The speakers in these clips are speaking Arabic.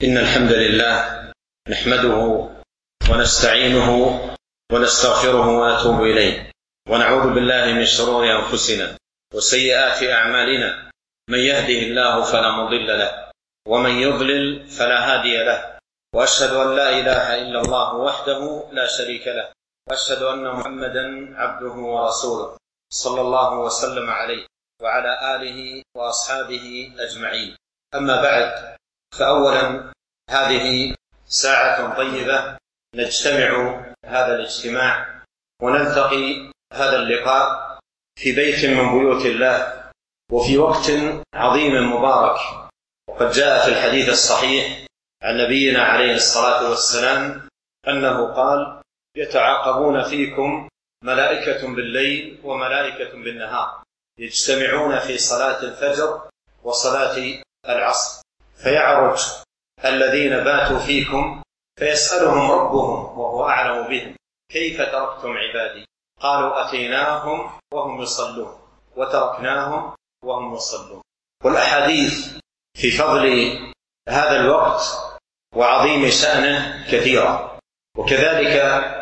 إن الحمد لله نحمده ونستعينه ونستغفره ونتوب إليه، ونعوذ بالله من شرور أنفسنا وسيئات أعمالنا. من يهده الله فلا مضل له، ومن يضلل فلا هادي له، وأشهد أن لا إله إلا الله وحده لا شريك له، وأشهد أن محمدا عبده ورسوله صلى الله وسلم عليه وعلى آله وأصحابه أجمعين. أما بعد، فأولا هذه ساعة طيبة نجتمع هذا الاجتماع ونلتقي هذا اللقاء في بيت من بيوت الله وفي وقت عظيم مبارك. وقد جاء في الحديث الصحيح عن نبينا عليه الصلاة والسلام أنه قال: يتعاقبون فيكم ملائكة بالليل وملائكة بالنهار، يجتمعون في صلاة الفجر وصلاة العصر، فيعرج الذين باتوا فيكم فيسألهم ربهم وهو أعلم بهم: كيف تركتم عبادي؟ قالوا: أتيناهم وهم يصلون وتركناهم وهم يصلون. والأحاديث في فضل هذا الوقت وعظيم شأنه كثيرة، وكذلك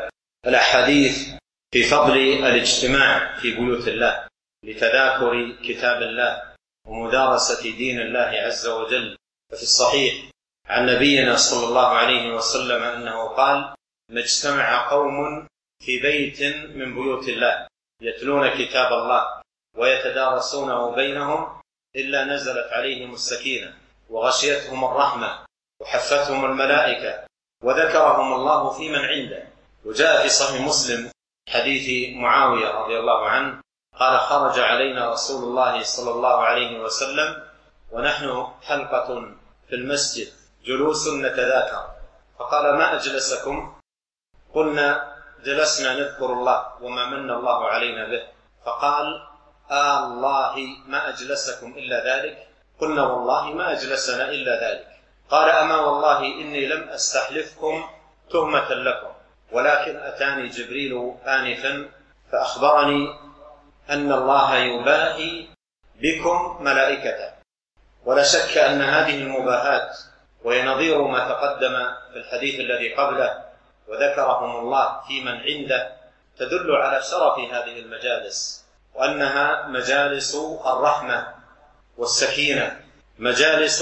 الأحاديث في فضل الاجتماع في بيوت الله لتذاكر كتاب الله ومدارسة دين الله عز وجل. ففي الصحيح عن نبينا صلى الله عليه وسلم أنه قال: ما اجتمع قوم في بيت من بيوت الله يتلون كتاب الله ويتدارسونه بينهم إلا نزلت عليهم السكينة وغشيتهم الرحمة وحفتهم الملائكة وذكرهم الله في من عنده. وجاء في صحيح مسلم حديث معاوية رضي الله عنه قال: خرج علينا رسول الله صلى الله عليه وسلم ونحن حلقة في المسجد جلوس نتذاكر، فقال: ما أجلسكم؟ قلنا: جلسنا نذكر الله وما من الله علينا به. فقال: الله ما أجلسكم إلا ذلك؟ قلنا: والله ما أجلسنا إلا ذلك. قال: أما والله إني لم أستحلفكم تهمة لكم، ولكن أتاني جبريل آنفا فأخبرني أن الله يباهي بكم ملائكته. ولا شك أن هذه المباهات وهي نظير ما تقدم في الحديث الذي قبله وذكرهم الله في من عنده تدل على شرف هذه المجالس، وأنها مجالس الرحمة والسكينة، مجالس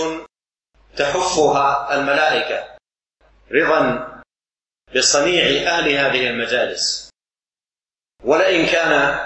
تحفها الملائكة رضا بصنيع أهل هذه المجالس. ولئن كان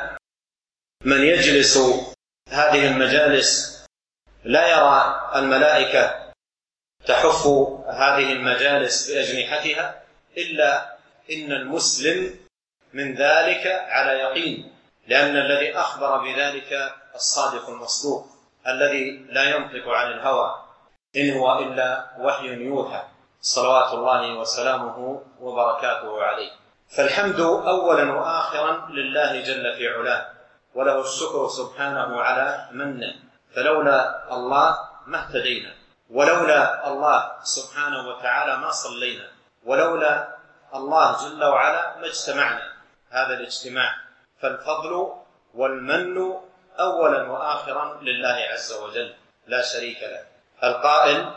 من يجلس هذه المجالس لا يرى الملائكة تحف هذه المجالس بأجنحتها، إلا إن المسلم من ذلك على يقين، لأن الذي أخبر بذلك الصادق المصدوق الذي لا ينطق عن الهوى، إن هو إلا وحي يوحى، صلوات الله وسلامه وبركاته عليه. فالحمد أولا وآخرا لله جل في علاه، وله الشكر سبحانه على منه، فلولا الله ما اهتدينا، ولولا الله سبحانه وتعالى ما صلينا، ولولا الله جل وعلا ما اجتمعنا هذا الاجتماع. فالفضل والمن أولا وآخرا لله عز وجل لا شريك له. القائل: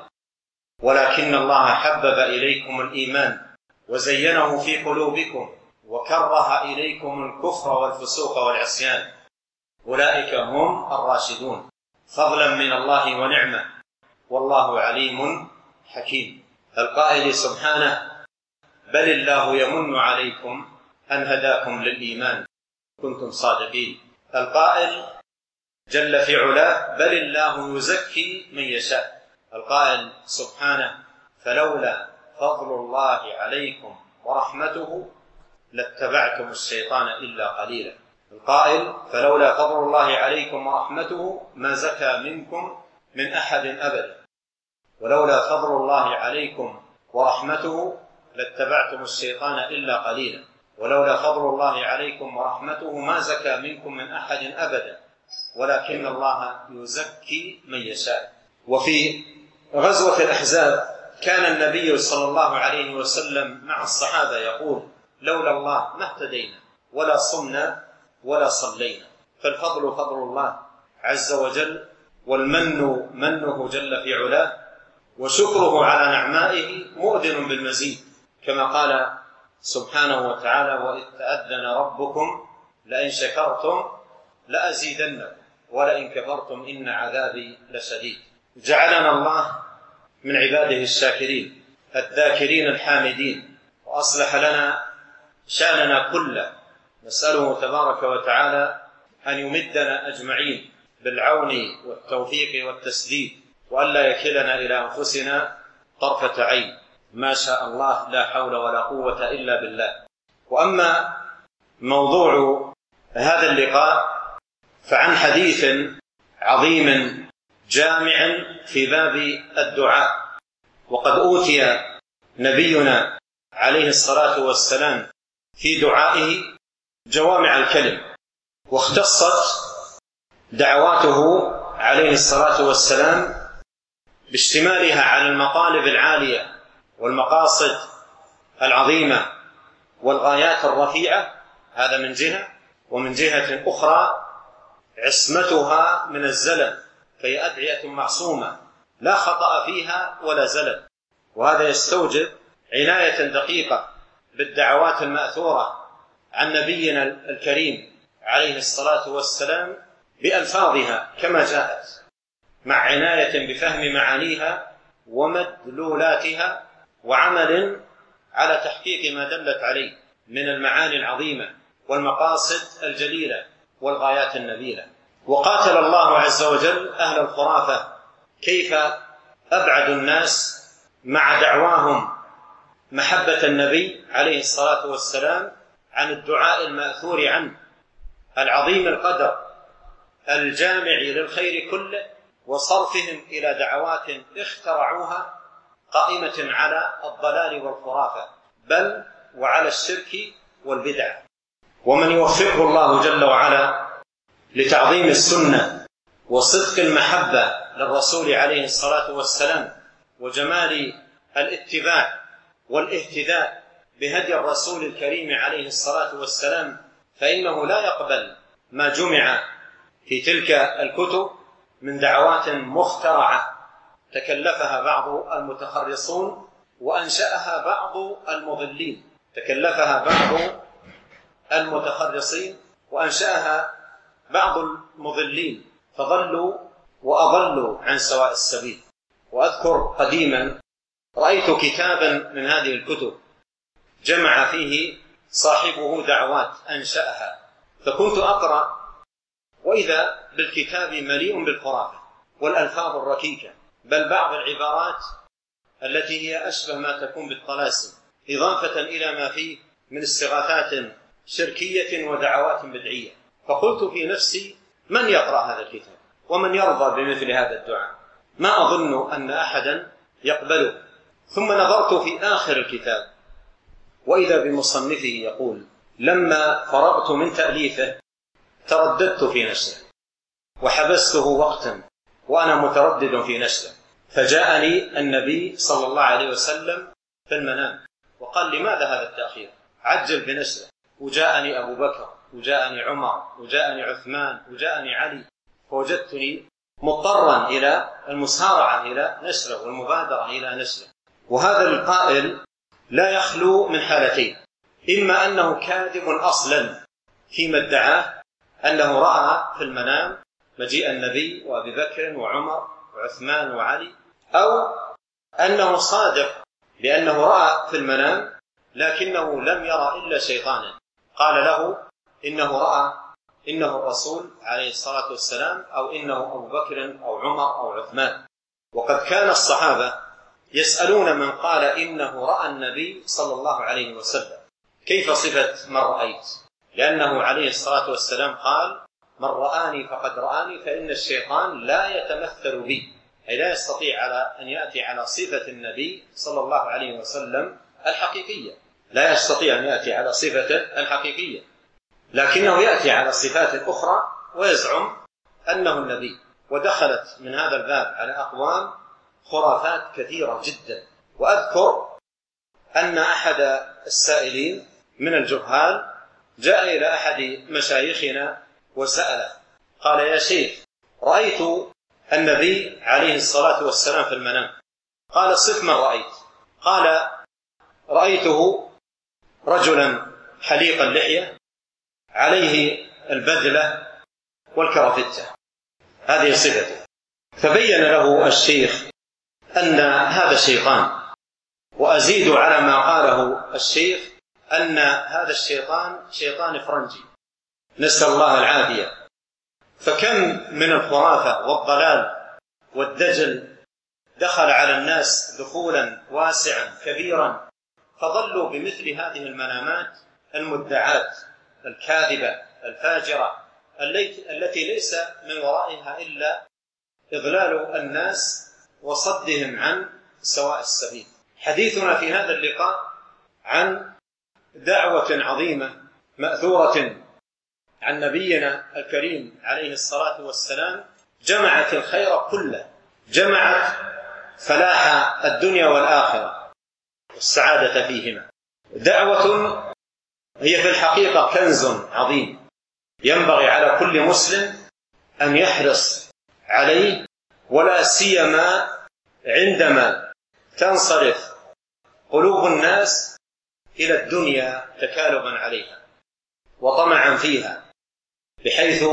ولكن الله حبب إليكم الإيمان وزينه في قلوبكم وكره إليكم الكفر والفسوق والعصيان، أولئك هم الراشدون، فضلا من الله ونعمة، والله عليم حكيم. القائل سبحانه: بل الله يمن عليكم أن هداكم للإيمان كنتم صادقين. القائل جل في علاه: بل الله يزكي من يشاء. القائل سبحانه: فلولا فضل الله عليكم ورحمته لاتبعتم الشيطان إلا قليلا. القائل: فلولا فضل الله عليكم ورحمته ما زكى منكم من أحد أبدا، ولولا فضل الله عليكم ورحمته لاتبعتم الشيطان إلا قليلا، ولولا فضل الله عليكم ورحمته ما زكى منكم من أحد أبدا، ولكن الله يزكي من يشاء. وفي غزوة الأحزاب كان النبي صلى الله عليه وسلم مع الصحابة يقول: لولا الله ما اهتدينا ولا صمنا ولا صلينا. فالفضل فضل الله عز وجل، والمن منه جل في علاه، وشكره على نعمائه مؤذن بالمزيد، كما قال سبحانه وتعالى: وإذ تأذن ربكم لئن شكرتم لأزيدنكم ولئن كفرتم إن عذابي لشديد. جعلنا الله من عباده الشاكرين الذاكرين الحامدين، وأصلح لنا شأننا كله. نسأله تبارك وتعالى أن يمدنا أجمعين بالعون والتوفيق والتسديد، وألا يكلنا إلى أنفسنا طرفة عين. ما شاء الله، لا حول ولا قوة إلا بالله. وأما موضوع هذا اللقاء فعن حديث عظيم جامع في باب الدعاء. وقد أوتي نبينا عليه الصلاة والسلام في دعائه جوامع الكلم، واختصت دعواته عليه الصلاة والسلام باشتمالها على المطالب العالية والمقاصد العظيمة والغايات الرفيعة، هذا من جهة، ومن جهة أخرى عصمتها من الزلل، فهي أدعية معصومة لا خطأ فيها ولا زلل. وهذا يستوجب عناية دقيقة بالدعوات المأثورة عن نبينا الكريم عليه الصلاة والسلام بألفاظها كما جاءت، مع عناية بفهم معانيها ومدلولاتها، وعمل على تحقيق ما دلت عليه من المعاني العظيمة والمقاصد الجليلة والغايات النبيلة. وقاتل الله عز وجل أهل الخرافة كيف أبعدوا الناس مع دعواهم محبة النبي عليه الصلاة والسلام عن الدعاء المأثور عنه العظيم القدر الجامع للخير كله، وصرفهم إلى دعوات اخترعوها قائمة على الضلال والخرافة، بل وعلى الشرك والبدع. ومن يوفقه الله جل وعلا لتعظيم السنة وصدق المحبة للرسول عليه الصلاة والسلام وجمال الاتباع والاهتداء بهدي الرسول الكريم عليه الصلاة والسلام، فإنه لا يقبل ما جمع في تلك الكتب من دعوات مخترعة تكلفها بعض المتخرصون وأنشأها بعض المضلين، تكلفها بعض المتخرصين وأنشأها بعض المضلين، فضلوا وأضلوا عن سواء السبيل. وأذكر قديما رأيت كتابا من هذه الكتب جمع فيه صاحبه دعوات أنشأها، فكنت أقرأ وإذا بالكتاب مليء بالخرافة والألفاظ الركيكة، بل بعض العبارات التي هي أشبه ما تكون بالطلاسم، إضافة إلى ما فيه من استغاثات شركية ودعوات بدعية. فقلت في نفسي: من يقرأ هذا الكتاب ومن يرضى بمثل هذا الدعاء؟ ما أظن أن أحدا يقبله. ثم نظرت في آخر الكتاب وإذا بمصنفه يقول: لما فرغت من تأليفه ترددت في نشره وحبسته وقتا وأنا متردد في نشره، فجاءني النبي صلى الله عليه وسلم في المنام وقال: لماذا هذا التأخير؟ عجل بنشره. وجاءني أبو بكر وجاءني عمر وجاءني عثمان وجاءني علي، فوجدتني مضطرا إلى المسارعة إلى نشره والمبادرة إلى نشره. وهذا القائل لا يخلو من حالتين: إما أنه كاذب أصلا فيما ادعاه أنه رأى في المنام مجيء النبي وأبي بكر وعمر وعثمان وعلي، أو أنه صادق بأنه رأى في المنام لكنه لم يرى إلا شيطانا قال له إنه الرسول عليه الصلاة والسلام، أو إنه أبو بكر أو عمر أو عثمان. وقد كان الصحابة يسألون من قال إنه رأى النبي صلى الله عليه وسلم: كيف صفة من رأيت؟ لأنه عليه الصلاة والسلام قال: من رآني فقد رآني، فإن الشيطان لا يتمثل بي، أي لا يستطيع أن يأتي على صفة النبي صلى الله عليه وسلم الحقيقية، لا يستطيع أن يأتي على صفته الحقيقية، لكنه يأتي على صفات أخرى ويزعم أنه النبي. ودخلت من هذا الباب على أقوام خرافات كثيرة جدا. وأذكر أن أحد السائلين من الجهال جاء إلى أحد مشايخنا وسأله، قال: يا شيخ، رأيت النبي عليه الصلاة والسلام في المنام قال صف من رأيت. قال رأيته رجلا حليق اللحية عليه البذلة والكرافتة، هذه صفته. فبين له الشيخ أن هذا شيطان، وأزيد على ما قاله الشيخ أن هذا الشيطان شيطان فرنجي، نسأل الله العافية. فكم من الخرافة والضلال والدجل دخل على الناس دخولا واسعا كبيرا، فظلوا بمثل هذه المنامات المدعات الكاذبة الفاجرة التي ليس من ورائها إلا إضلال الناس وصدهم عن سواء السبيل. حديثنا في هذا اللقاء عن دعوة عظيمة مأثورة عن نبينا الكريم عليه الصلاة والسلام، جمعت الخير كله، جمعت فلاح الدنيا والآخرة والسعادة فيهما. دعوة هي في الحقيقة كنز عظيم ينبغي على كل مسلم أن يحرص عليه، ولا سيما عندما تنصرف قلوب الناس إلى الدنيا تكالبا عليها وطمعا فيها، بحيث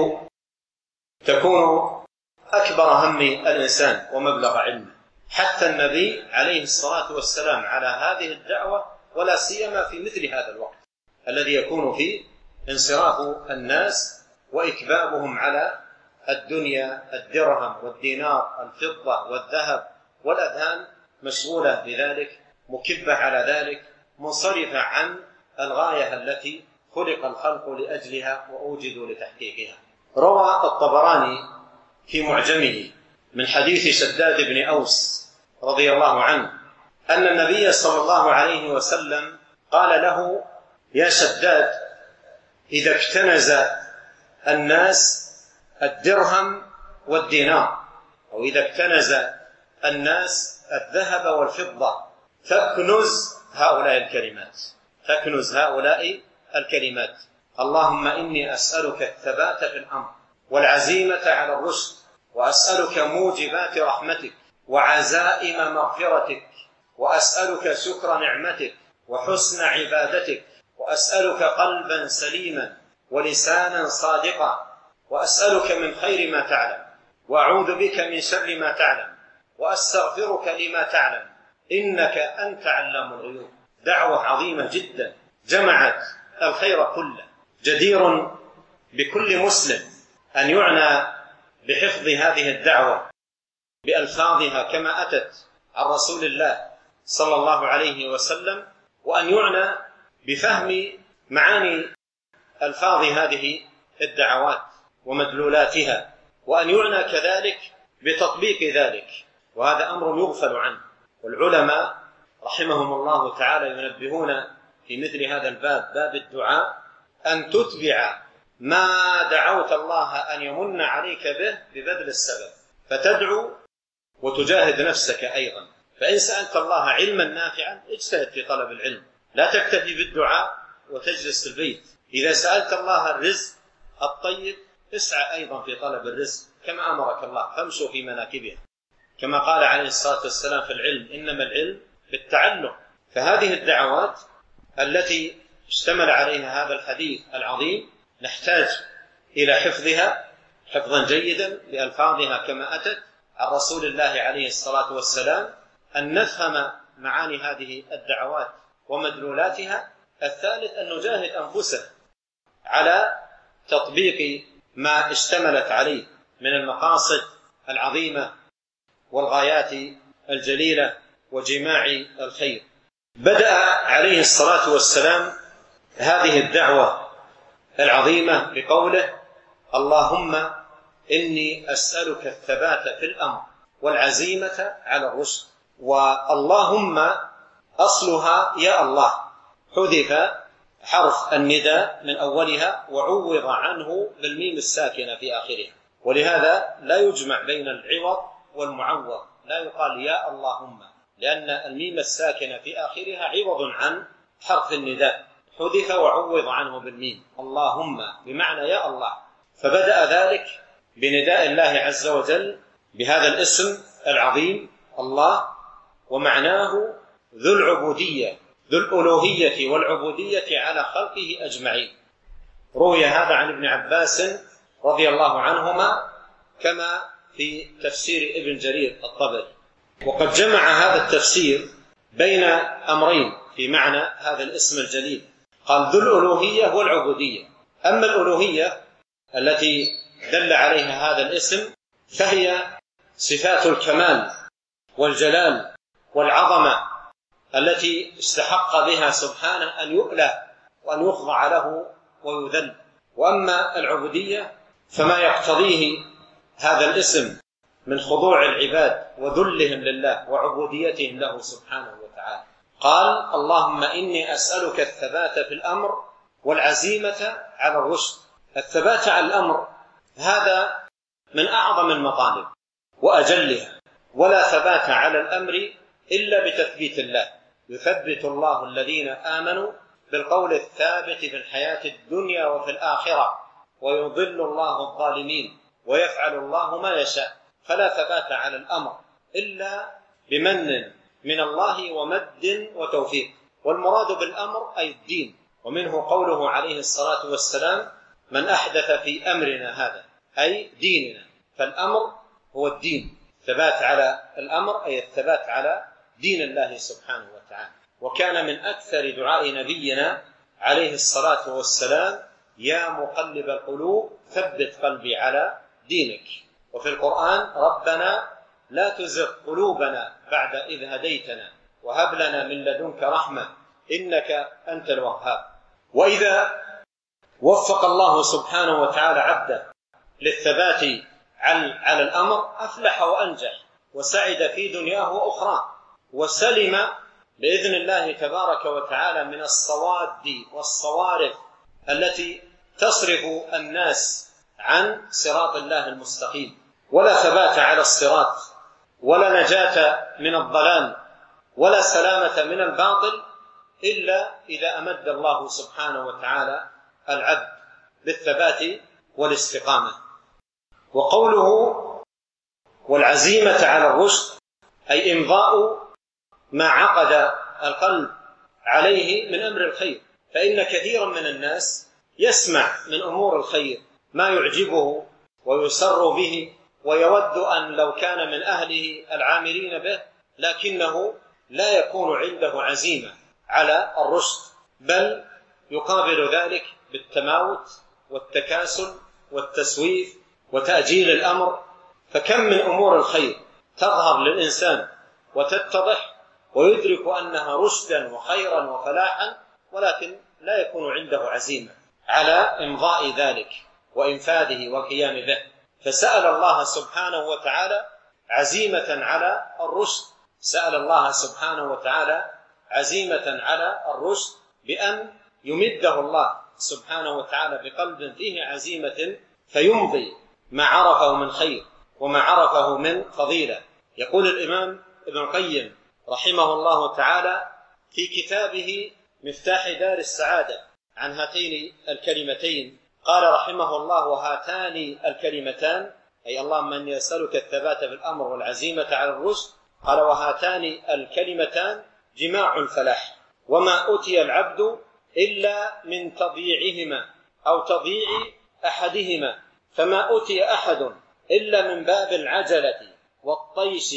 تكون أكبر هم الإنسان ومبلغ علمه. حتى النبي عليه الصلاة والسلام على هذه الدعوة، ولا سيما في مثل هذا الوقت الذي يكون فيه انصراف الناس وإكبابهم على الدنيا، الدرهم والدينار، الفضة والذهب، والأذهان مشغولة بذلك، مكبة على ذلك، منصرفة عن الغاية التي خلق الخلق لأجلها وأوجدوا لتحقيقها. روى الطبراني في معجمه من حديث شداد بن أوس رضي الله عنه أن النبي صلى الله عليه وسلم قال له: يا شداد، إذا اكتنز الناس الدرهم والدينار، أو إذا اكتنز الناس الذهب والفضة، فاكنز هؤلاء الكلمات، فاكنز هؤلاء الكلمات: اللهم إني أسألك الثبات في الأمر والعزيمة على الرشد، وأسألك موجبات رحمتك وعزائم مغفرتك، وأسألك شكر نعمتك وحسن عبادتك، وأسألك قلبا سليما ولسانا صادقا، وأسألك من خير ما تعلم، وأعوذ بك من شر ما تعلم، وأستغفرك لما تعلم، إنك أنت علام الغيوب. دعوة عظيمة جدا جمعت الخير كله. جدير بكل مسلم أن يعنى بحفظ هذه الدعوة بألفاظها كما أتت عن رسول الله صلى الله عليه وسلم، وأن يعنى بفهم معاني ألفاظ هذه الدعوات ومدلولاتها، وأن يعنى كذلك بتطبيق ذلك، وهذا أمر يغفل عنه. والعلماء رحمهم الله تعالى ينبهون في مثل هذا الباب، باب الدعاء، أن تتبع ما دعوت الله أن يمن عليك به ببذل السبب، فتدعو وتجاهد نفسك أيضا. فإن سألت الله علما نافعا اجتهد في طلب العلم، لا تكتفي بالدعاء وتجلس في البيت. إذا سألت الله الرزق الطيب اسعى أيضا في طلب الرزق كما أمرك الله، فامشوا في مناكبها، كما قال عليه الصلاة والسلام في العلم: إنما العلم بالتعلم. فهذه الدعوات التي اشتمل عليها هذا الحديث العظيم نحتاج إلى حفظها حفظا جيدا بألفاظها كما أتت عن رسول الله عليه الصلاة والسلام، أن نفهم معاني هذه الدعوات ومدلولاتها. الثالث أن نجاهد أنفسنا على تطبيق ما اشتملت عليه من المقاصد العظيمة والغايات الجليلة وجماع الخير. بدأ عليه الصلاة والسلام هذه الدعوة العظيمة بقوله: اللهم إني أسألك الثبات في الأمر والعزيمة على الرشد. واللهم أصلها يا الله، حذف حرف النداء من أولها وعوض عنه بالميم الساكنة في آخرها، ولهذا لا يجمع بين العوض والمعوض، لا يقال يا اللهم، لأن الميم الساكنة في آخرها عوض عن حرف النداء، حذف وعوض عنه بالميم، اللهم بمعنى يا الله. فبدأ ذلك بنداء الله عز وجل بهذا الاسم العظيم الله، ومعناه ذو العبودية، ذو الألوهية والعبودية على خلقه أجمعين. روي هذا عن ابن عباس رضي الله عنهما كما في تفسير ابن جرير الطبري. وقد جمع هذا التفسير بين أمرين في معنى هذا الاسم الجليل، قال ذو الألوهية والعبودية. أما الألوهية التي دل عليها هذا الاسم فهي صفات الكمال والجلال والعظمة التي استحق بها سبحانه أن يؤله وأن يخضع له ويذل. وأما العبودية فما يقتضيه هذا الاسم من خضوع العباد وذلهم لله وعبوديتهم له سبحانه وتعالى. قال اللهم إني أسألك الثبات في الأمر والعزيمة على الرشد. الثبات على الأمر هذا من أعظم المطالب وأجلها، ولا ثبات على الأمر إلا بتثبيت الله. يثبت الله الذين آمنوا بالقول الثابت في الحياة الدنيا وفي الآخرة ويضل الله الظالمين ويفعل الله ما يشاء. فلا ثبات على الأمر إلا بمن من الله ومد وتوفيق. والمراد بالأمر أي الدين، ومنه قوله عليه الصلاة والسلام من أحدث في أمرنا هذا، أي ديننا. فالأمر هو الدين، ثبات على الأمر أي الثبات على دين الله سبحانه وتعالى. وكان من أكثر دعاء نبينا عليه الصلاة والسلام يا مقلب القلوب ثبت قلبي على دينك. وفي القرآن ربنا لا تزغ قلوبنا بعد إذ هديتنا وهب لنا من لدنك رحمة إنك أنت الوهاب. وإذا وفق الله سبحانه وتعالى عبده للثبات على الأمر أفلح وأنجح وسعد في دنياه وأخرى، وسلم بإذن الله تبارك وتعالى من الصواد والصوارف التي تصرف الناس عن صراط الله المستقيم. ولا ثبات على الصراط ولا نجاة من الضلال ولا سلامة من الباطل إلا إذا أمد الله سبحانه وتعالى العبد بالثبات والاستقامة. وقوله والعزيمة على الرشد أي إمضاء ما عقد القلب عليه من أمر الخير. فإن كثيرا من الناس يسمع من أمور الخير ما يعجبه ويسر به ويود أن لو كان من أهله العاملين به، لكنه لا يكون عنده عزيمة على الرشد، بل يقابل ذلك بالتماوت والتكاسل والتسويف وتأجيل الأمر. فكم من أمور الخير تظهر للإنسان وتتضح ويدرك أنها رشدا وخيرا وفلاحا، ولكن لا يكون عنده عزيمة على إمضاء ذلك وإنفاذه والقيام به. فسأل الله سبحانه وتعالى عزيمة على الرشد، سأل الله سبحانه وتعالى عزيمة على الرشد بأن يمده الله سبحانه وتعالى بقلب فيه عزيمة فيمضي ما عرفه من خير وما عرفه من فضيلة. يقول الإمام ابن القيم رحمه الله تعالى في كتابه مفتاح دار السعادة عن هاتين الكلمتين، قال رحمه الله وهاتان الكلمتان أي اللهم أني أسألك الثبات في الأمر والعزيمة على الرشد، قال وهاتان الكلمتان جماع الفلاح، وما أتي العبد إلا من تضييعهما أو تضييع أحدهما، فما أتي أحد إلا من باب العجلة والطيش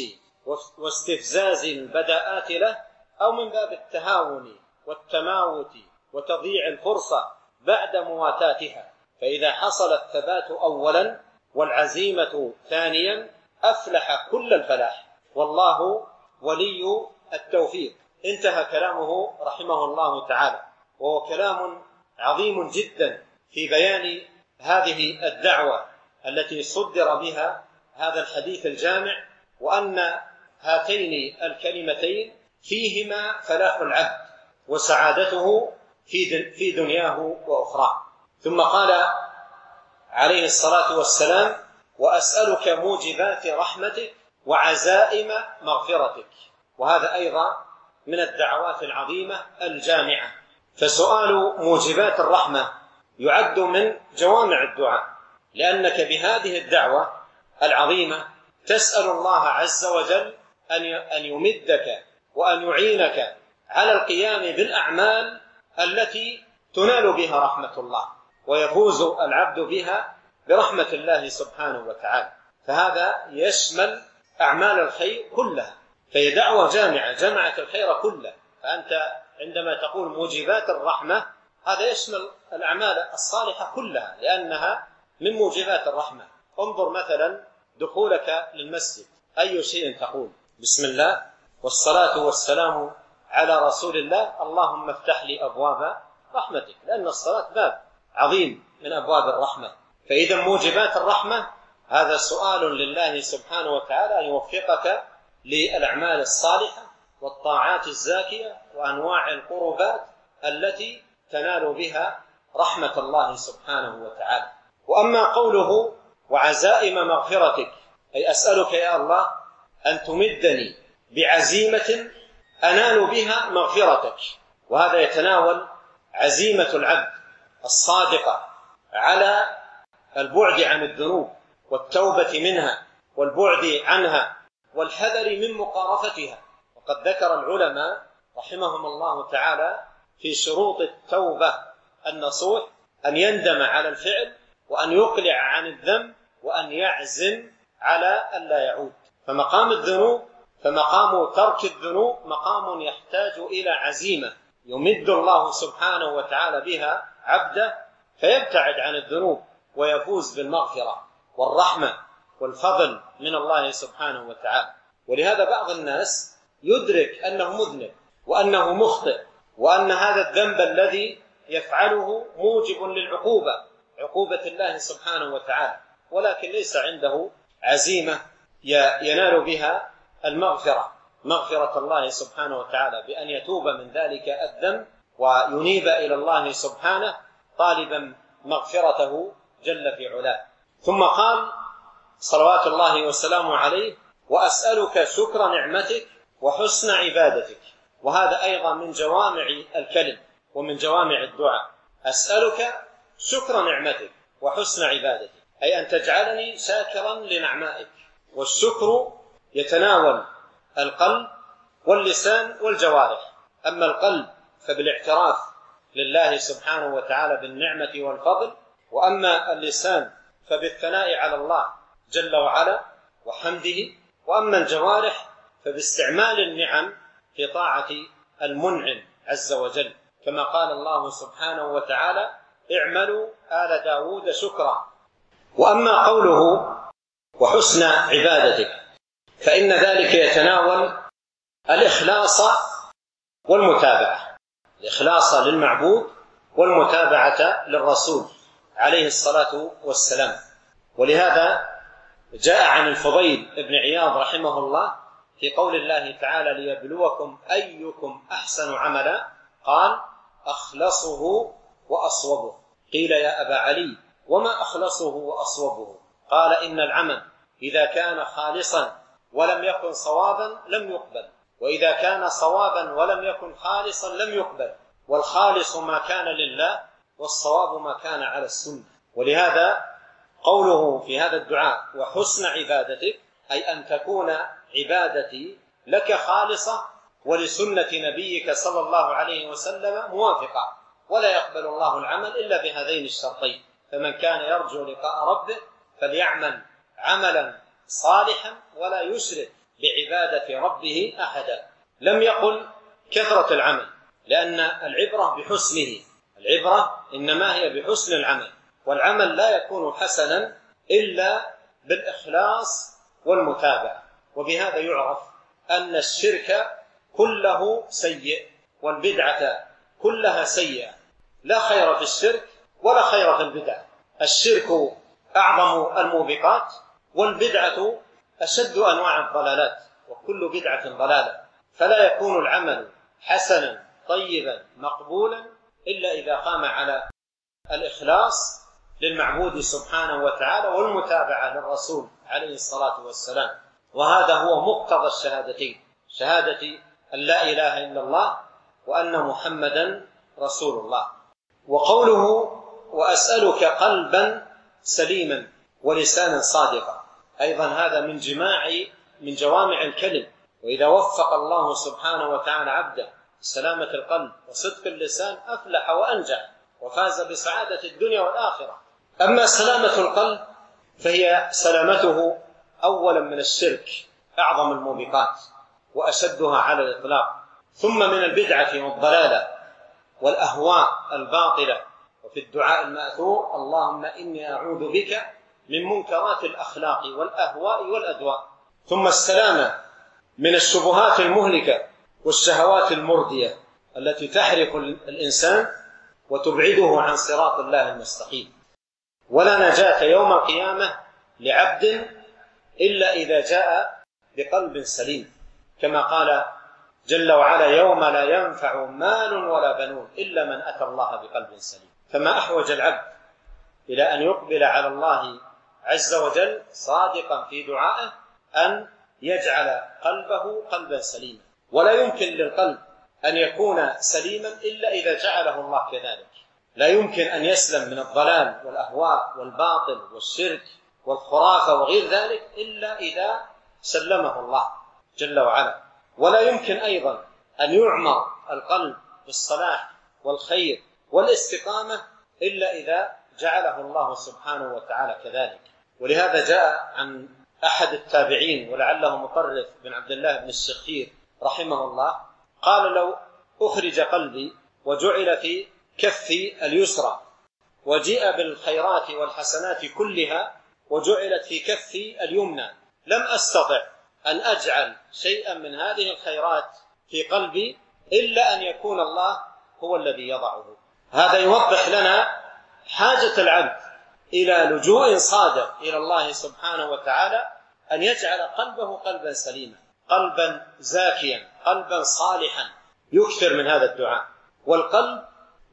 واستفزاز البداءات له، أو من باب التهاون والتماوت وتضييع الفرصة بعد مواتاتها. فإذا حصل الثبات أولا والعزيمة ثانيا أفلح كل الفلاح، والله ولي التوفيق. انتهى كلامه رحمه الله تعالى، وهو كلام عظيم جدا في بيان هذه الدعوة التي صدر بها هذا الحديث الجامع، وأن هاتين الكلمتين فيهما فلاح العبد وسعادته في دنياه وأخراه. ثم قال عليه الصلاة والسلام وأسألك موجبات رحمتك وعزائم مغفرتك، وهذا أيضا من الدعوات العظيمة الجامعة. فسؤال موجبات الرحمة يعد من جوامع الدعاء، لأنك بهذه الدعوة العظيمة تسأل الله عز وجل أن يمدك وأن يعينك على القيام بالأعمال التي تنال بها رحمة الله ويفوز العبد بها برحمة الله سبحانه وتعالى. فهذا يشمل أعمال الخير كلها، فهي دعوة جامعة جمعت الخير كله. فأنت عندما تقول موجبات الرحمة هذا يشمل الأعمال الصالحة كلها لأنها من موجبات الرحمة. انظر مثلا دخولك للمسجد، أي شيء تقول؟ بسم الله والصلاة والسلام على رسول الله، اللهم افتح لي أبواب رحمتك، لأن الصلاة باب عظيم من أبواب الرحمة. فإذا موجبات الرحمة هذا سؤال لله سبحانه وتعالى أن يوفقك للأعمال الصالحة والطاعات الزاكية وأنواع القربات التي تنال بها رحمة الله سبحانه وتعالى. وأما قوله وعزائم مغفرتك، أي أسألك يا الله أن تمدني بعزيمة أنال بها مغفرتك، وهذا يتناول عزيمة العبد الصادقة على البعد عن الذنوب والتوبة منها والبعد عنها والحذر من مقارفتها. وقد ذكر العلماء رحمهم الله تعالى في شروط التوبة النصوح أن يندم على الفعل وأن يقلع عن الذنب وأن يعزم على ألا يعود. فمقام ترك الذنوب مقام يحتاج إلى عزيمة يمد الله سبحانه وتعالى بها عبده فيبتعد عن الذنوب ويفوز بالمغفرة والرحمة والفضل من الله سبحانه وتعالى. ولهذا بعض الناس يدرك أنه مذنب وأنه مخطئ وأن هذا الذنب الذي يفعله موجب عقوبة الله سبحانه وتعالى، ولكن ليس عنده عزيمة ينال بها مغفرة الله سبحانه وتعالى بأن يتوب من ذلك الذنب وينيب إلى الله سبحانه طالبا مغفرته جل في علاه. ثم قال صلوات الله وسلامه عليه وأسألك شكر نعمتك وحسن عبادتك، وهذا أيضا من جوامع الكلم ومن جوامع الدعاء. أسألك شكر نعمتك وحسن عبادتك، أي أن تجعلني شاكرا لنعمائك. والشكر يتناول القلب واللسان والجوارح. أما القلب فبالاعتراف لله سبحانه وتعالى بالنعمة والفضل، وأما اللسان فبالثناء على الله جل وعلا وحمده، وأما الجوارح فباستعمال النعم في طاعة المنعم عز وجل، كما قال الله سبحانه وتعالى اعملوا آل داود شكرا. وأما قوله وحسن عبادتك فإن ذلك يتناول الإخلاص والمتابعة، الإخلاص للمعبود والمتابعة للرسول عليه الصلاة والسلام. ولهذا جاء عن الفضيل بن عياض رحمه الله في قول الله تعالى ليبلوكم أيكم أحسن عملا، قال أخلصه وأصوبه. قيل يا أبا علي وما أخلصه وأصوبه؟ قال إن العمل إذا كان خالصا ولم يكن صوابا لم يقبل، وإذا كان صوابا ولم يكن خالصا لم يقبل، والخالص ما كان لله والصواب ما كان على السنة. ولهذا قوله في هذا الدعاء وحسن عبادتك أي أن تكون عبادتي لك خالصة ولسنة نبيك صلى الله عليه وسلم موافقة، ولا يقبل الله العمل إلا بهذين الشرطين. فمن كان يرجو لقاء ربه فليعمل عملا صالحا ولا يشرك بعبادة ربه أحدا. لم يقل كثرة العمل، لأن العبرة بحسنه، العبرة إنما هي بحسن العمل، والعمل لا يكون حسنا إلا بالإخلاص والمتابعة. وبهذا يعرف أن الشرك كله سيء والبدعة كلها سيئة، لا خير في الشرك ولا خير في البدعة. الشرك أعظم الموبقات، والبدعة أشد أنواع الضلالات، وكل بدعة ضلالة. فلا يكون العمل حسنا طيبا مقبولا إلا إذا قام على الإخلاص للمعبود سبحانه وتعالى والمتابعة للرسول عليه الصلاة والسلام. وهذا هو مقتضى الشهادتين، شهادة أن لا إله إلا الله وأن محمدا رسول الله. وقوله وأسألك قلبا سليما ولسانا صادقا، أيضا هذا من جوامع الكلم وإذا وفق الله سبحانه وتعالى عبده سلامة القلب وصدق اللسان أفلح وأنجح وفاز بسعادة الدنيا والآخرة. أما سلامة القلب فهي سلامته أولا من الشرك أعظم الموبقات وأشدها على الإطلاق، ثم من البدعة والضلالة والأهواء الباطلة، وفي الدعاء المأثور اللهم إني أعوذ بك من منكرات الأخلاق والأهواء والأدواء. ثم السلامة من الشبهات المهلكة والشهوات المردية التي تحرق الإنسان وتبعده عن صراط الله المستقيم. ولا نجاة يوم القيامة لعبد إلا إذا جاء بقلب سليم، كما قال جل وعلا يوم لا ينفع مال ولا بنون إلا من أتى الله بقلب سليم. فما أحوج العبد إلى أن يقبل على الله عز وجل صادقا في دعائه أن يجعل قلبه قلبا سليما. ولا يمكن للقلب أن يكون سليما إلا إذا جعله الله كذلك. لا يمكن أن يسلم من الضلال والأهواء والباطل والشرك والخرافة وغير ذلك إلا إذا سلمه الله جل وعلا. ولا يمكن أيضا أن يعمر القلب بالصلاح والخير والاستقامة إلا إذا جعله الله سبحانه وتعالى كذلك. ولهذا جاء عن أحد التابعين ولعله مطرف بن عبد الله بن الشخير رحمه الله قال لو أخرج قلبي وجعل في كفي اليسرى وجيء بالخيرات والحسنات كلها وجعلت في كفي اليمنى لم أستطع أن أجعل شيئا من هذه الخيرات في قلبي إلا أن يكون الله هو الذي يضعه. هذا يوضح لنا حاجة العبد إلى لجوء صادق إلى الله سبحانه وتعالى أن يجعل قلبه قلبا سليما، قلبا زاكيا، قلبا صالحا، يكثر من هذا الدعاء. والقلب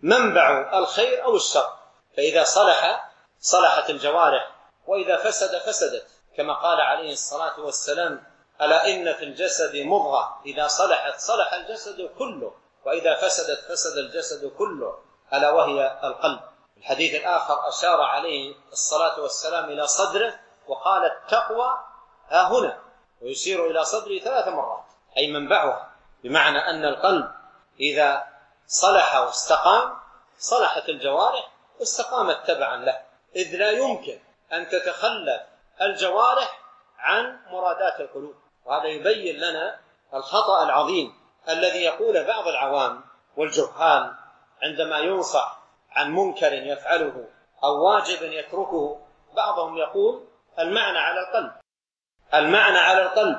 منبع الخير أو الشر، فإذا صلح صلحت الجوارح، وإذا فسد فسدت، كما قال عليه الصلاة والسلام ألا إن في الجسد مضغة إذا صلحت صلح الجسد كله وإذا فسدت فسد الجسد كله ألا وهي القلب. الحديث الآخر أشار عليه الصلاة والسلام إلى صدره وقال التقوى ها هنا، ويشير إلى صدره 3 مرات، أي منبعها، بمعنى أن القلب إذا صلح واستقام صلحت الجوارح واستقامت تبعا له، إذ لا يمكن أن تتخلف الجوارح عن مرادات القلوب. وهذا يبين لنا الخطأ العظيم الذي يقول بعض العوام والجهال عندما ينصح عن منكر يفعله أو واجب يتركه. بعضهم يقول المعنى على القلب، المعنى على القلب،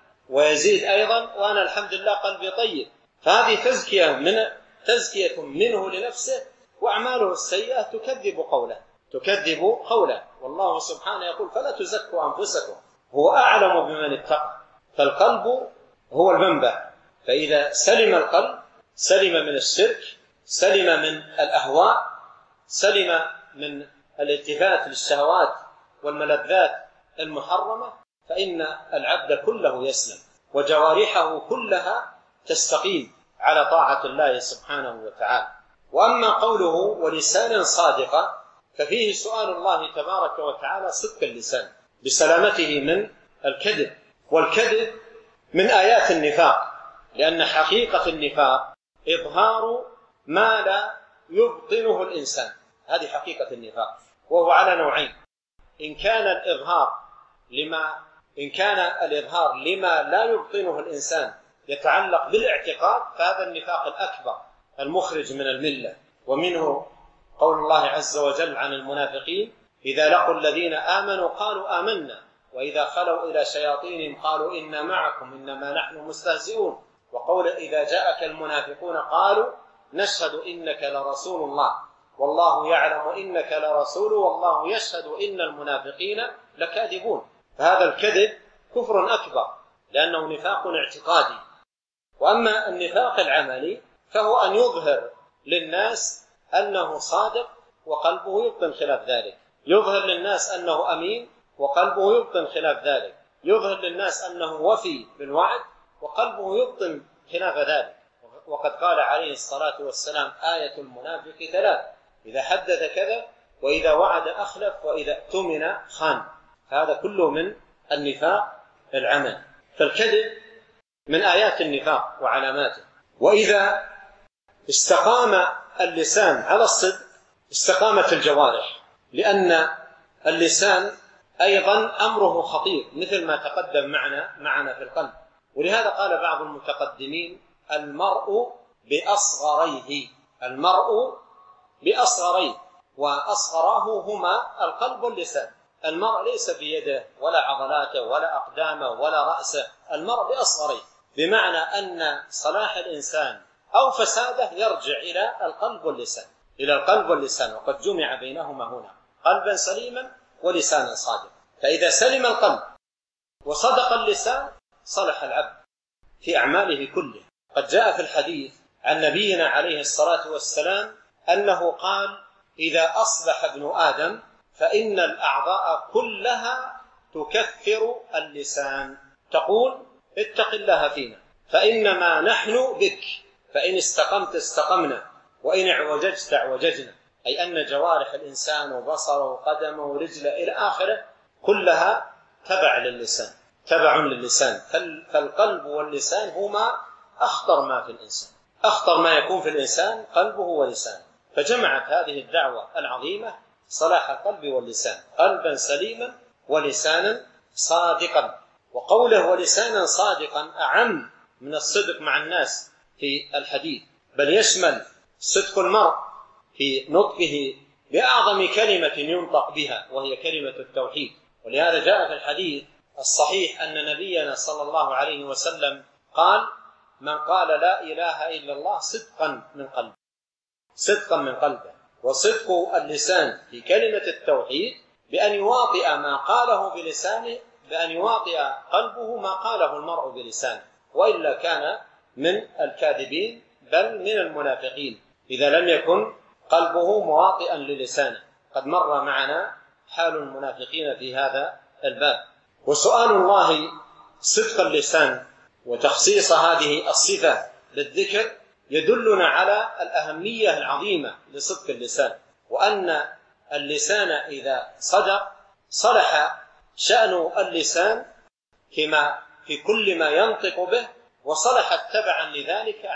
ويزيد أيضا وأنا الحمد لله قلبي طيب. فهذه تزكية منه لنفسه، وأعماله السيئة تكذب قوله، والله سبحانه يقول فلا تزكوا أنفسكم هو أعلم بمن اتقى. فالقلب هو المنبع، فإذا سلم القلب سلم من الشرك، سلم من الأهواء، سلم من الالتفات للشهوات والملذات المحرمة، فإن العبد كله يسلم وجوارحه كلها تستقيم على طاعة الله سبحانه وتعالى. وأما قوله ولسان صادقا ففيه سؤال الله تبارك وتعالى صدق اللسان بسلامته من الكذب، والكذب من آيات النفاق، لأن حقيقة النفاق إظهار ما لا يبطنه الإنسان، هذه حقيقة النفاق، وهو على نوعين: إن كان الإظهار لما لا يبطنه الإنسان يتعلق بالاعتقاد فهذا النفاق الأكبر المخرج من الملة. ومنه قول الله عز وجل عن المنافقين إذا لقوا الذين آمنوا قالوا آمنا وإذا خلوا إلى شياطينهم قالوا إنا معكم إنما نحن مستهزئون. وقول إذا جاءك المنافقون قالوا نشهد إنك لرسول الله والله يعلم إنك لرسول والله يشهد إن المنافقين لكاذبون. فهذا الكذب كفر أكبر لأنه نفاق اعتقادي. وأما النفاق العملي فهو أن يظهر للناس أنه صادق وقلبه يبطن خلاف ذلك، يظهر للناس أنه أمين وقلبه يبطن خلاف ذلك، يظهر للناس أنه وفي بالوعد وقلبه يبطن خلاف ذلك. وقد قال عليه الصلاة والسلام آية المنافق 3: إذا حدث كذب وإذا وعد أخلف وإذا اؤتمن خان. هذا كله من النفاق العمل. فالكذب من آيات النفاق وعلاماته. وإذا استقام اللسان على الصدق استقامت الجوارح، لأن اللسان أيضا أمره خطير مثل ما تقدم معنا في القلب. ولهذا قال بعض المتقدمين المرء بأصغريه، وأصغراه هما القلب واللسان. المرء ليس بيده ولا عضلاته ولا أقدامه ولا رأسه، المرء بأصغريه، بمعنى أن صلاح الإنسان أو فساده يرجع إلى القلب واللسان، وقد جمع بينهما هنا قلبا سليما ولسانا صادقا. فإذا سلم القلب وصدق اللسان صلح العبد في أعماله كله. قد جاء في الحديث عن نبينا عليه الصلاة والسلام أنه قال: إذا أصبح ابن آدم فإن الأعضاء كلها تكفر اللسان، تقول: اتق الله فينا فإنما نحن بك، فإن استقمت استقمنا وإن اعوججت اعوججنا. أي أن جوارح الإنسان وبصره وقدمه ورجله إلى آخره كلها تبع للسان. فالقلب واللسان هما أخطر ما في الإنسان، أخطر ما يكون في الإنسان قلبه ولسانه. فجمعت هذه الدعوة العظيمة صلاح القلب واللسان، قلبا سليما ولسانا صادقا. وقوله ولسانا صادقا أعم من الصدق مع الناس في الحديث، بل يشمل صدق المرء في نطقه بأعظم كلمة ينطق بها وهي كلمة التوحيد. ولهذا جاء في الحديث الصحيح أن نبينا صلى الله عليه وسلم قال: من قال لا إله إلا الله صدقا من قلبه. وصدق اللسان في كلمة التوحيد بأن يواطئ ما قاله بلسانه، بأن يواطئ قلبه ما قاله المرء بلسانه، وإلا كان من الكاذبين بل من المنافقين إذا لم يكن قلبه مواطئا للسانه. قد مر معنا حال المنافقين في هذا الباب. وسؤال الله صدق اللسان وتخصيص هذه الصفة بالذكر يدلنا على الأهمية العظيمة لصدق اللسان، وأن اللسان إذا صدق صلح شأن اللسان كما في كل ما ينطق به، وصلحت تبعا لذلك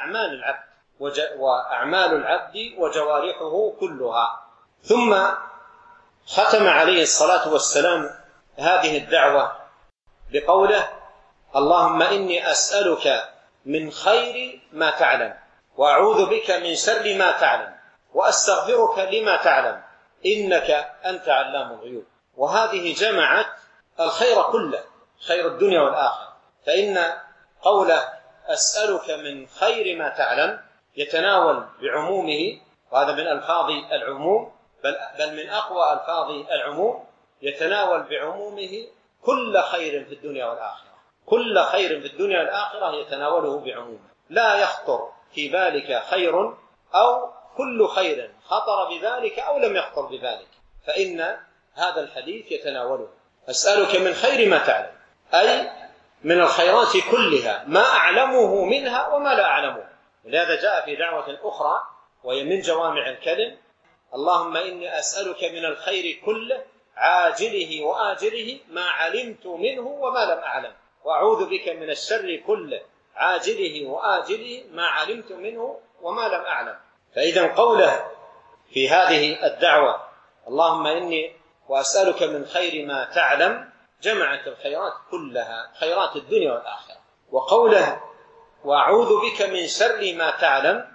أعمال العبد وجوارحه كلها. ثم ختم عليه الصلاة والسلام هذه الدعوة بقوله: اللهم إني أسألك من خير ما تعلم، وأعوذ بك من شر ما تعلم، وأستغفرك لما تعلم، إنك أنت علام الغيوب. وهذه جمعت الخير كله، خير الدنيا والآخرة. فإن قوله أسألك من خير ما تعلم يتناول بعمومه، وهذا من ألفاظ العموم، بل من أقوى ألفاظ العموم، يتناول بعمومه كل خير في الدنيا والآخرة. كل خير في الدنيا والآخرة يتناوله بعمومه، لا يخطر في بالك خير أو كل خير خطر بذلك أو لم يخطر بذلك، فإن هذا الحديث يتناوله. أسألك من خير ما تعلم، أي من الخيرات كلها، ما أعلمه منها وما لا أعلمه. ولهذا جاء في دعوة أخرى وهي من جوامع الكلم: اللهم إني أسألك من الخير كله عاجله وآجله ما علمت منه وما لم أعلم، وأعوذ بك من الشر كله عاجله وآجله ما علمت منه وما لم أعلم. فإذا قوله في هذه الدعوة اللهم إني وأسألك من خير ما تعلم جمعت الخيرات كلها، خيرات الدنيا والآخرة. وقوله وأعوذ بك من شر ما تعلم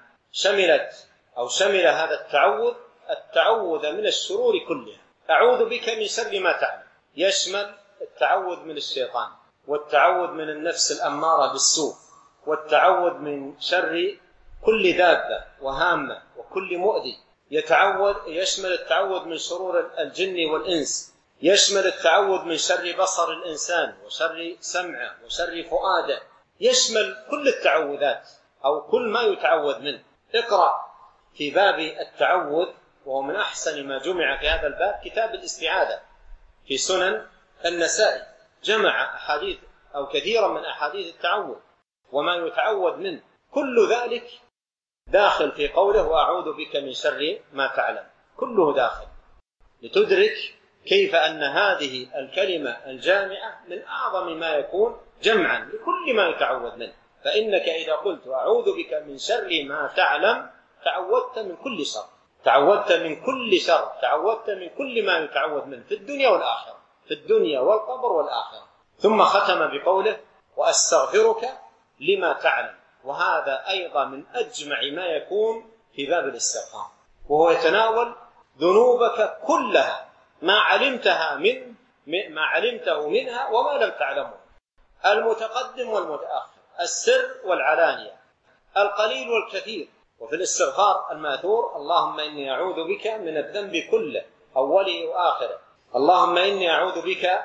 شمل هذا التعوذ من الشرور كلها. أعوذ بك من شر ما تعلم يشمل التعوذ من الشيطان، والتعوذ من النفس الأمارة بالسوء، والتعوذ من شر كل دابة وهامة وكل مؤذي، يشمل التعوذ من شرور الجن والإنس، يشمل التعوذ من شر بصر الإنسان وشر سمعه وشر فؤاده، يشمل كل التعوذات أو كل ما يتعوذ منه. اقرأ في باب التعوذ، وهو من أحسن ما جمع في هذا الباب كتاب الاستعاذة في سنن النسائي، جمع أحاديث أو كثيرا من أحاديث التعوذ وما يتعوذ منه، كل ذلك داخل في قوله وأعوذ بك من شر ما تعلم، كله داخل، لتدرك كيف أن هذه الكلمة الجامعة من أعظم ما يكون جمعا لكل ما يتعوذ منه. فإنك إذا قلت أعوذ بك من شر ما تعلم تعوذت من كل شر، تعوذت من كل شر، تعوذت من كل ما يتعوذ منه في الدنيا والآخرة، في الدنيا والقبر والآخرة. ثم ختم بقوله وأستغفرك لما تعلم، وهذا أيضا من أجمع ما يكون في باب الاستغفار، وهو يتناول ذنوبك كلها، ما علمته منها وما لم تعلمه، المتقدم والمتأخر، السر والعلانية، القليل والكثير. وفي الاستغفار الماثور اللهم إني أعوذ بك من الذنب كله أوله وآخره، اللهم إني أعوذ بك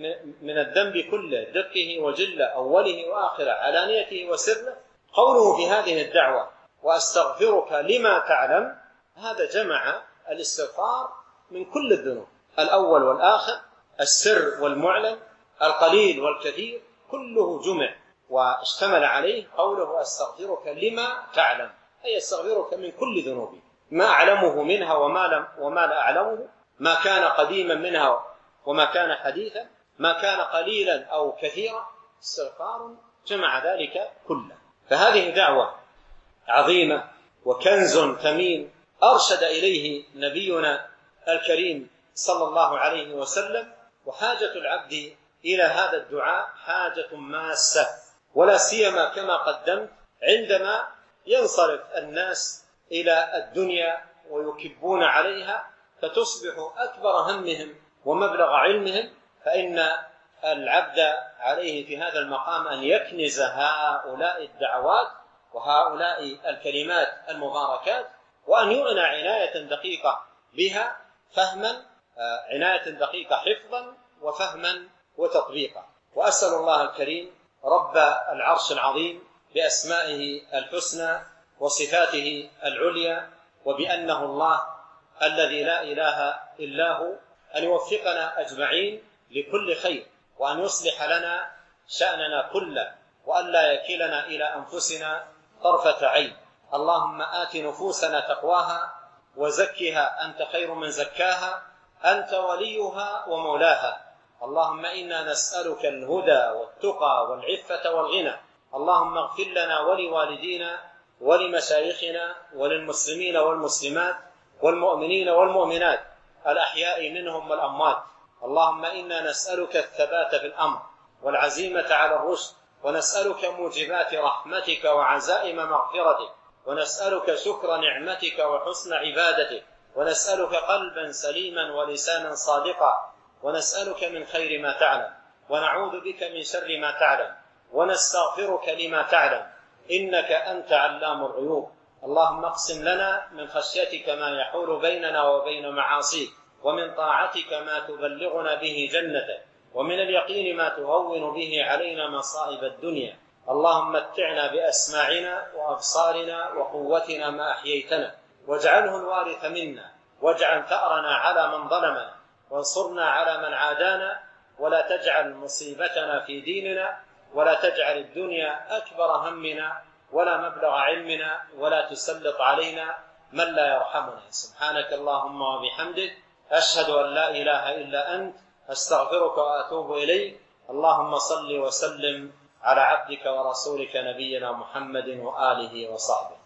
من الذنب كله دقه وجله أوله وآخره علانيته وسره. قوله في هذه الدعوة وأستغفرك لما تعلم، هذا جمع الاستغفار من كل الذنوب، الأول والآخر، السر والمعلن، القليل والكثير، كله جمع واشتمل عليه قوله أستغفرك لما تعلم، أي أستغفرك من كل ذنوبي، ما أعلمه منها وما لا أعلمه، ما كان قديما منها وما كان حديثا، ما كان قليلا أو كثيرا، استغفار جمع ذلك كله. فهذه دعوة عظيمة وكنز ثمين أرشد إليه نبينا الكريم صلى الله عليه وسلم، وحاجة العبد إلى هذا الدعاء حاجة ماسة، ولا سيما كما قدمت عندما ينصرف الناس إلى الدنيا ويكبون عليها فتصبح أكبر همهم ومبلغ علمهم، فإن العبد عليه في هذا المقام أن يكنز هؤلاء الدعوات وهؤلاء الكلمات المباركات، وأن يعنى عناية دقيقة بها، فهما عناية دقيقة حفظا وفهما وتطبيقا. وأسأل الله الكريم رب العرش العظيم بأسمائه الحسنى وصفاته العليا وبأنه الله الذي لا إله إلا هو أن يوفقنا أجمعين لكل خير، وأن يصلح لنا شأننا كله، وأن لا يكلنا إلى أنفسنا طرفة عين. اللهم آت نفوسنا تقواها وزكها أنت خير من زكاها، أنت وليها ومولاها. اللهم إنا نسألك الهدى والتقى والعفة والغنى. اللهم اغفر لنا ولوالدينا ولمشايخنا وللمسلمين والمسلمات والمؤمنين والمؤمنات الأحياء منهم والأموات. اللهم إنا نسألك الثبات في الأمر والعزيمة على الرشد، ونسألك موجبات رحمتك وعزائم مغفرتك، ونسألك شكر نعمتك وحسن عبادتك، ونسألك قلبا سليما ولسانا صادقا، ونسألك من خير ما تعلم، ونعوذ بك من شر ما تعلم، ونستغفرك لما تعلم، إنك أنت علام الغيوب. اللهم اقسم لنا من خشيتك ما يحول بيننا وبين معاصيك، ومن طاعتك ما تبلغنا به جنتك، ومن اليقين ما تهون به علينا مصائب الدنيا. اللهم متعنا بأسماعنا وأبصارنا وقوتنا ما أحييتنا، واجعله الوارث منا، واجعل ثأرنا على من ظلمنا، وانصرنا على من عادانا، ولا تجعل مصيبتنا في ديننا، ولا تجعل الدنيا أكبر همنا ولا مبلغ علمنا، ولا تسلط علينا من لا يرحمنا. سبحانك اللهم وبحمدك، أشهد أن لا إله إلا أنت، أستغفرك وأتوب إليك. اللهم صل وسلم على عبدك ورسولك نبينا محمد وآله وصحبه.